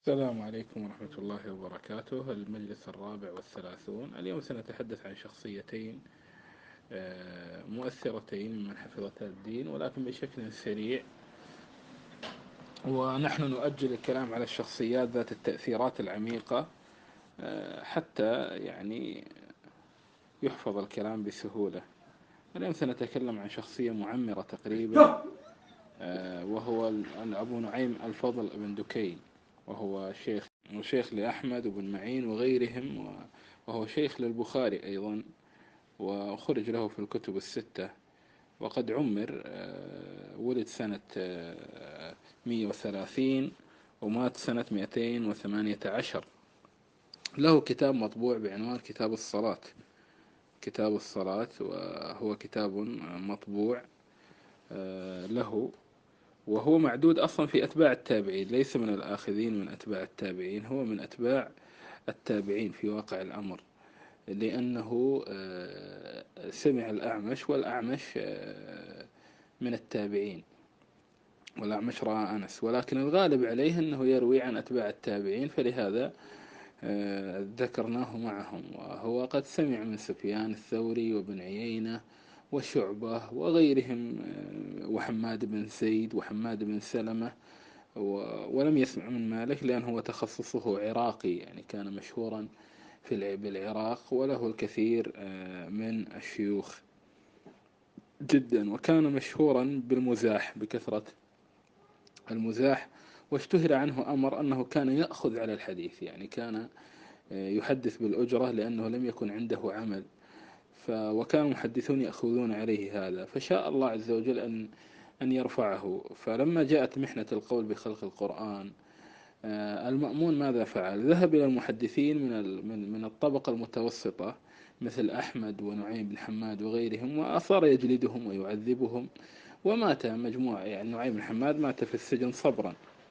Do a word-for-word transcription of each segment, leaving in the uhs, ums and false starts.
السلام عليكم ورحمة الله وبركاته. المجلس الرابع والثلاثون. اليوم سنتحدث عن شخصيتين آه، مؤثرتين ممن حفظتا الدين، ولكن بشكل سريع. ونحن نؤجل الكلام على الشخصيات ذات التأثيرات العميقة آه، حتى يعني يحفظ الكلام بسهولة. اليوم سنتكلم عن شخصية معمرة تقريبا، آه، وهو أبو نعيم الفضل بن دكين، وهو شيخ وشيخ لأحمد وبن معين وغيرهم، وهو شيخ للبخاري أيضا، وخرج له في الكتب الستة. وقد عمر، آه، ولد سنة آه، مئة وثلاثين ومات سنة مئتين وثمانية عشر. له كتاب مطبوع بعنوان كتاب الصلاة كتاب الصلاة وهو كتاب مطبوع آه، له، وهو معدود أصلا في أتباع التابعين، ليس من الآخذين من أتباع التابعين، هو من أتباع التابعين في واقع الأمر، لأنه آه، سمع الأعمش، والأعمش آه، من التابعين، والأعمش رأى أنس، ولكن الغالب عليه أنه يروي عن أتباع التابعين، فلهذا آه، ذكرناه معهم. وهو قد سمع من سفيان الثوري وابن عيينة وشعبة وغيرهم، آه، وحماد بن زيد وحماد بن سلمة، ولم يسمع من مالك لأنه هو تخصصه عراقي، يعني كان مشهورا في بالعراق، وله الكثير آه، من الشيوخ جدا. وكان مشهورا بالمزاح، بكثرة المزاح، واشتهر عنه أمر أنه كان يأخذ على الحديث، يعني كان يحدث بالأجرة لأنه لم يكن عنده عمل. ف وكان المحدثون يأخذون عليه هذا، فشاء الله عز وجل أن أن يرفعه. فلما جاءت محنة القول بخلق القرآن، المأمون ماذا فعل؟ ذهب إلى المحدثين من من من الطبقة المتوسطة مثل أحمد ونعيم بن حماد وغيرهم، وأصار يجلدهم ويعذبهم، ومات مجموعة، يعني نعيم بن حماد مات في السجن صبرا.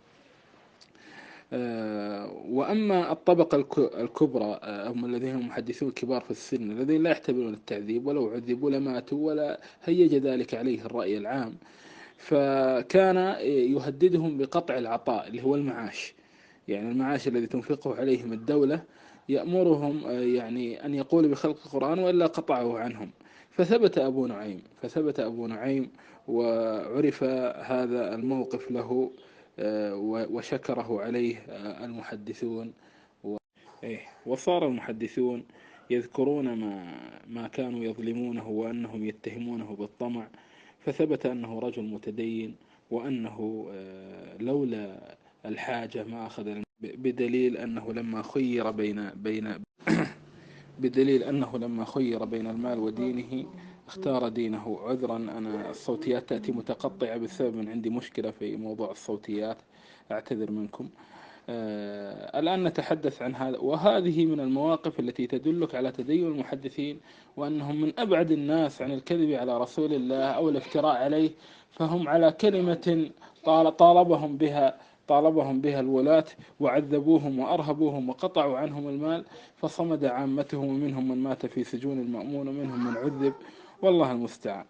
وأما الطبقة الكبرى، هم الذين هم محدثون كبار في السن، الذين لا يحتملون التعذيب، ولو عذبوا لماتوا، ولا هيج ذلك عليه الرأي العام، فكان يهددهم بقطع العطاء اللي هو المعاش، يعني المعاش الذي تنفقه عليهم الدولة، يأمرهم يعني أن يقولوا بخلق القرآن وإلا قطعه عنهم. فثبت أبو نعيم فثبت أبو نعيم وعرف هذا الموقف له، وشكره عليه المحدثون. وصار المحدثون يذكرون ما ما كانوا يظلمونه، وأنهم يتهمونه بالطمع، فثبت أنه رجل متدين، وأنه لولا الحاجة ما أخذ، بدليل أنه لما خير بين بين بدليل أنه لما خير بين المال ودينه اختار دينه. عذرا، أنا الصوتيات تأتي متقطعة بسبب من عندي مشكلة في موضوع الصوتيات، أعتذر منكم. آه الآن نتحدث عن هذا، وهذه من المواقف التي تدلك على تدين المحدثين، وأنهم من أبعد الناس عن الكذب على رسول الله أو الافتراء عليه. فهم على كلمة طال طالبهم بها طالبهم بها الولاة، وعذبوهم وأرهبوهم وقطعوا عنهم المال، فصمد عامتهم، ومنهم من مات في سجون المأمون، ومنهم من عذب، والله المستعان.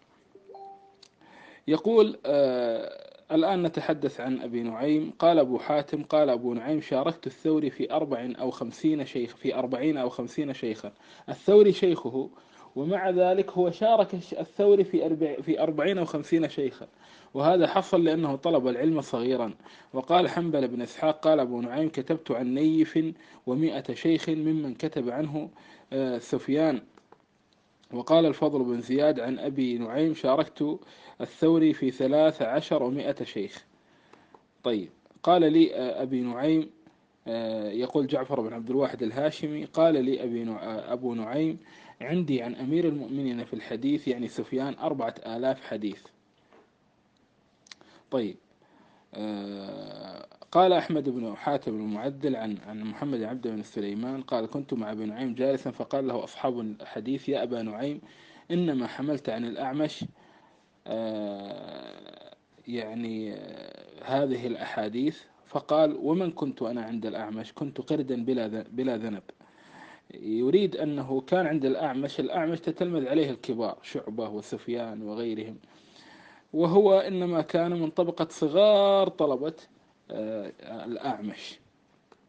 يقول آه الآن نتحدث عن أبي نعيم. قال أبو حاتم قال أبو نعيم: شاركت الثوري في أربع أو خمسين شيخ في أربعين أو خمسين شيخا. الثوري شيخه، ومع ذلك هو شارك الثوري في أربع في أربعين أو خمسين شيخا، وهذا حصل لأنه طلب العلم صغيرا. وقال حنبل بن إسحاق قال أبو نعيم: كتبت عن نيف ومائة شيخ ممن كتب عنه آه سفيان. وقال الفضل بن زياد عن أبي نعيم: شاركت الثوري في ثلاث عشر ومائة شيخ. طيب، قال لي أبي نعيم، يقول جعفر بن عبد الواحد الهاشمي: قال لي أبي أبو نعيم: عندي عن أمير المؤمنين في الحديث، يعني سفيان، أربعة آلاف حديث. طيب، قال أحمد بن حاتم المعدل عن عن محمد عبد بن سليمان قال: كنت مع أبي نعيم جالسا، فقال له أصحاب الحديث: يا أبا نعيم، إنما حملت عن الأعمش يعني هذه الأحاديث. فقال: ومن كنت أنا عند الأعمش؟ كنت قردا بلا بلا ذنب. يريد أنه كان عند الأعمش الأعمش تتلمذ عليه الكبار، شعبة وسفيان وغيرهم، وهو إنما كان من طبقة صغار طلبة الأعمش.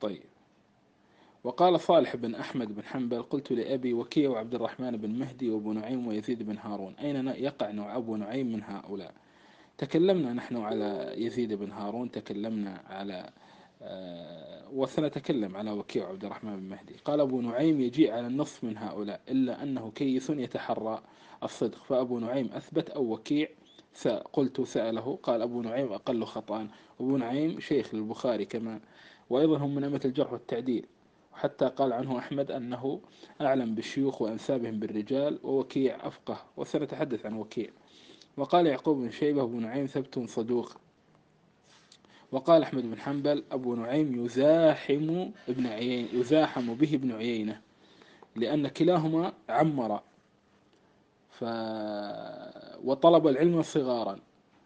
طيب. وقال صالح بن أحمد بن حنبل قلت لأبي وكيع وعبد الرحمن بن مهدي وابو نعيم ويزيد بن هارون أين يقع نوع أبو نعيم من هؤلاء؟ تكلمنا نحن على يزيد بن هارون، تكلمنا على آه، وسنتكلم على وكيع وعبد الرحمن بن مهدي. قال أبو نعيم يجيء على النصف من هؤلاء إلا أنه كيس يتحرى الصدق، فأبو نعيم أثبت أو وكيع؟ قلت سأله، قال أبو نعيم أقل خطأ. أبو نعيم شيخ للبخاري كما، وأيضا هم من أئمة الجرح والتعديل، وحتى قال عنه أحمد أنه أعلم بالشيوخ وأنسابهم بالرجال، ووكيع أفقه، وسنتحدث عن وكيع. وقال يعقوب بن شيبة أبو نعيم ثبت صدوق. وقال أحمد بن حنبل أبو نعيم يزاحم ابن عيينة، يزاحم به ابن عيينة لأن كلاهما عمر ف... وطلب العلم صغارا،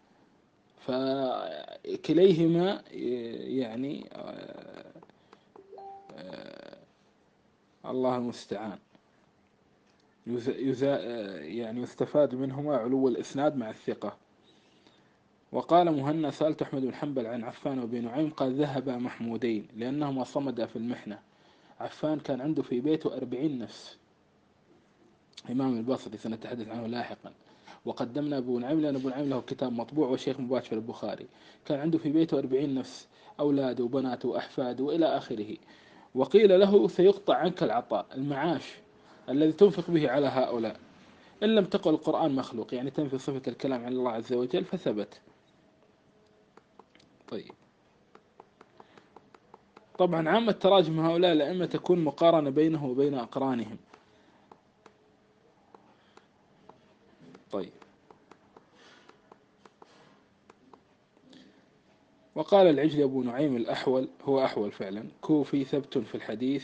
فكليهما يعني الله المستعان يز... يز... يعني يستفاد منهما علو الإسناد مع الثقة. وقال مهنا سألت أحمد بن حنبل عن عفان وابن نعيم قال ذهب محمودين لأنهما صمدا في المحنة. عفان كان عنده في بيته أربعين نفس، إمام البصري سنتحدث عنه لاحقا. وقدمنا أبو نعيم لأن أبو نعيم له كتاب مطبوع وشيخ مباشر البخاري، كان عنده في بيته أربعين نفس، أولاده وبناته وأحفاده وإلى آخره. وقيل له سيقطع عنك العطاء، المعاش الذي تنفق به على هؤلاء، إن لم تقل القرآن مخلوق، يعني تنفي صفة الكلام عن الله عز وجل، فثبت. طيب. طبعا عامة تراجم هؤلاء الأئمة تكون مقارنة بينه وبين أقرانهم. طيب. وقال العجلي أبو نعيم الأحول، هو أحول فعلا، كوفي ثبت في الحديث.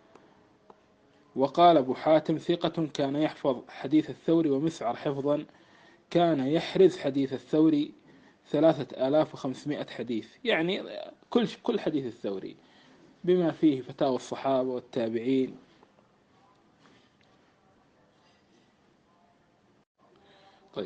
وقال أبو حاتم ثقة كان يحفظ حديث الثوري ومسعر حفظا، كان يحرز حديث الثوري ثلاثة آلاف وخمسمائة حديث، يعني كل كل حديث الثوري بما فيه فتاوى الصحابة والتابعين. طيب.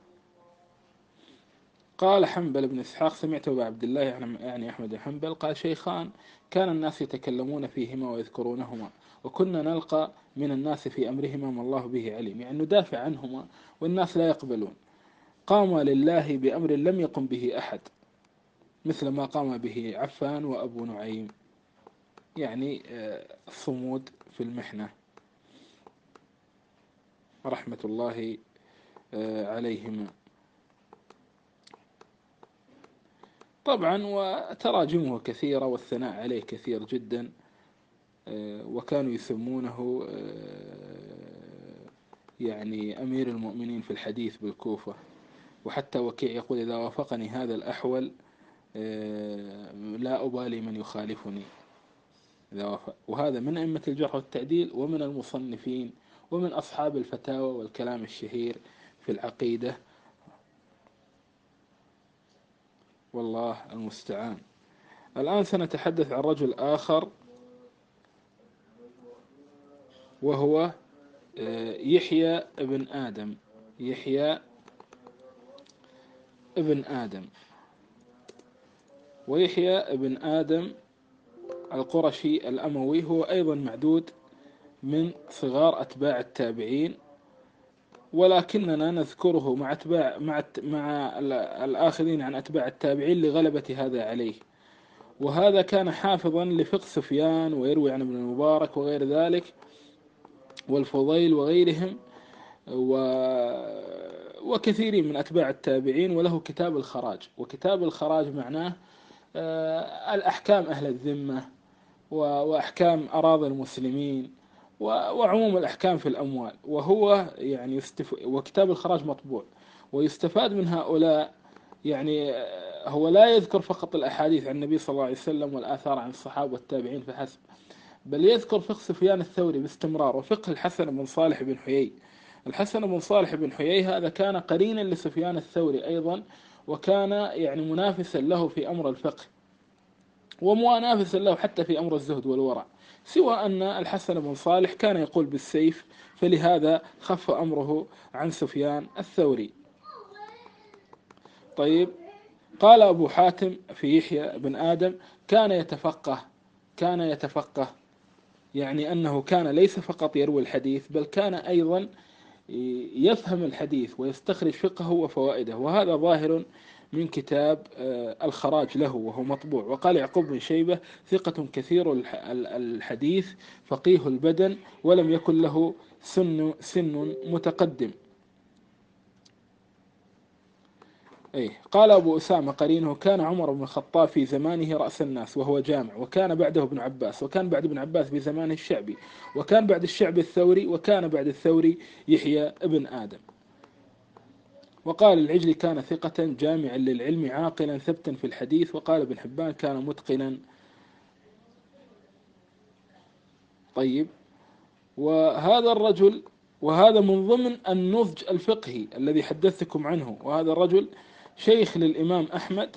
قال حنبل بن إسحاق سمعت أبا عبد الله يعني أحمد بن حنبل قال شيخان كان الناس يتكلمون فيهما ويذكرونهما، وكنا نلقى من الناس في أمرهما ما الله به عليم، يعني ندافع عنهما والناس لا يقبلون. قام لله بأمر لم يقم به أحد مثل ما قام به عفان وأبو نعيم، يعني الصمود في المحنة رحمة الله عليهما. طبعا وتراجمه كثيرة والثناء عليه كثير جدا، وكانوا يسمونه يعني أمير المؤمنين في الحديث بالكوفة. وحتى وكيع يقول إذا وافقني هذا الأحول لا أبالي من يخالفني إذا وافق. وهذا من أئمة الجرح والتعديل ومن المصنفين ومن أصحاب الفتاوى والكلام الشهير في العقيدة، والله المستعان. الآن سنتحدث عن رجل آخر وهو يحيى ابن آدم، يحيى ابن آدم. ويحيى ابن آدم القرشي الأموي هو أيضا معدود من صغار أتباع التابعين، ولكننا نذكره مع أتباع مع مع الآخذين عن أتباع التابعين لغلبة هذا عليه. وهذا كان حافظا لفقه سفيان ويروي عن ابن المبارك وغير ذلك والفضيل وغيرهم و وكثيرين من أتباع التابعين، وله كتاب الخراج. وكتاب الخراج معناه الأحكام أهل الذمة وأحكام أراضي المسلمين وعموم الأحكام في الأموال. وهو يعني يستف... وكتاب الخراج مطبوع ويستفاد من هؤلاء، يعني هو لا يذكر فقط الأحاديث عن النبي صلى الله عليه وسلم والآثار عن الصحابة والتابعين فحسب، بل يذكر فقه سفيان الثوري باستمرار وفقه الحسن بن صالح بن حيي. الحسن بن صالح بن حيي هذا كان قرينا لسفيان الثوري أيضا، وكان يعني منافسا له في أمر الفقه ومنافسا له حتى في أمر الزهد والورع، سوى أن الحسن بن صالح كان يقول بالسيف، فلهذا خف أمره عن سفيان الثوري. طيب. قال أبو حاتم في يحيى بن آدم كان يتفقه كان يتفقه، يعني أنه كان ليس فقط يروي الحديث بل كان أيضا يفهم الحديث ويستخرج فقهه وفوائده. وهذا ظاهر من كتاب الخراج له وهو مطبوع. وقال يعقوب بن شيبة ثقة كثير الحديث فقيه البدن ولم يكن له سن, سن متقدم. أيه. قال أبو أسامة قرينه كان عمر بن الخطاب في زمانه رأس الناس وهو جامع، وكان بعده ابن عباس، وكان بعد ابن عباس بزمانه الشعبي، وكان بعد الشعبي الثوري، وكان بعد الثوري يحيى ابن آدم. وقال العجلي كان ثقة جامعا للعلم عاقلا ثبتا في الحديث. وقال ابن حبان كان متقنا. طيب، وهذا الرجل، وهذا من ضمن النضج الفقهي الذي حدثتكم عنه، وهذا الرجل شيخ للإمام أحمد،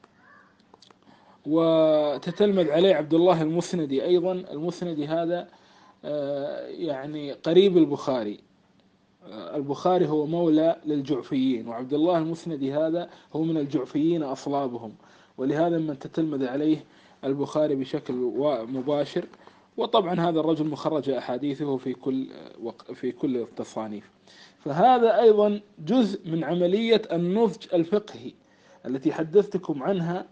وتتلمذ عليه عبد الله المسندي أيضا. المسندي هذا يعني قريب البخاري. البخاري هو مولى للجعفيين، وعبد الله المسندي هذا هو من الجعفيين أصلابهم، ولهذا من تتلمذ عليه البخاري بشكل مباشر. وطبعا هذا الرجل مخرج أحاديثه في كل في كل التصانيف. فهذا أيضا جزء من عملية النضج الفقهي التي حدثتكم عنها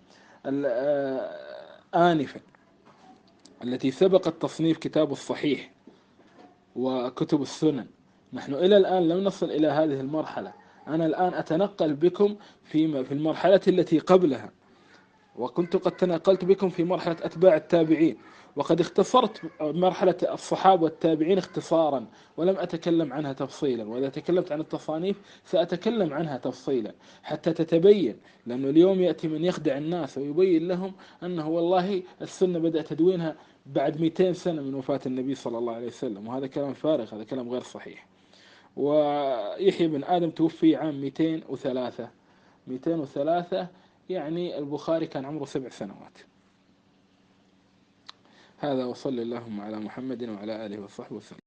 آنفا، التي سبق التصنيف كتاب الصحيح وكتب السنن. نحن إلى الآن لم نصل إلى هذه المرحلة. أنا الآن أتنقل بكم في في المرحلة التي قبلها، وكنت قد تناقلت بكم في مرحلة أتباع التابعين، وقد اختصرت مرحلة الصحابة والتابعين اختصارا ولم أتكلم عنها تفصيلا. وإذا تكلمت عن التصانيف سأتكلم عنها تفصيلا حتى تتبين، لأنه اليوم يأتي من يخدع الناس ويبين لهم أنه والله السنة بدأ تدوينها بعد مئتين سنة من وفاة النبي صلى الله عليه وسلم، وهذا كلام فارغ، هذا كلام غير صحيح. ويحيى بن آدم توفي عام مئتين وثلاثة مئتين وثلاثة، يعني البخاري كان عمره سبع سنوات. هذا، وصلى اللهم على محمد وعلى آله وصحبه وسلم.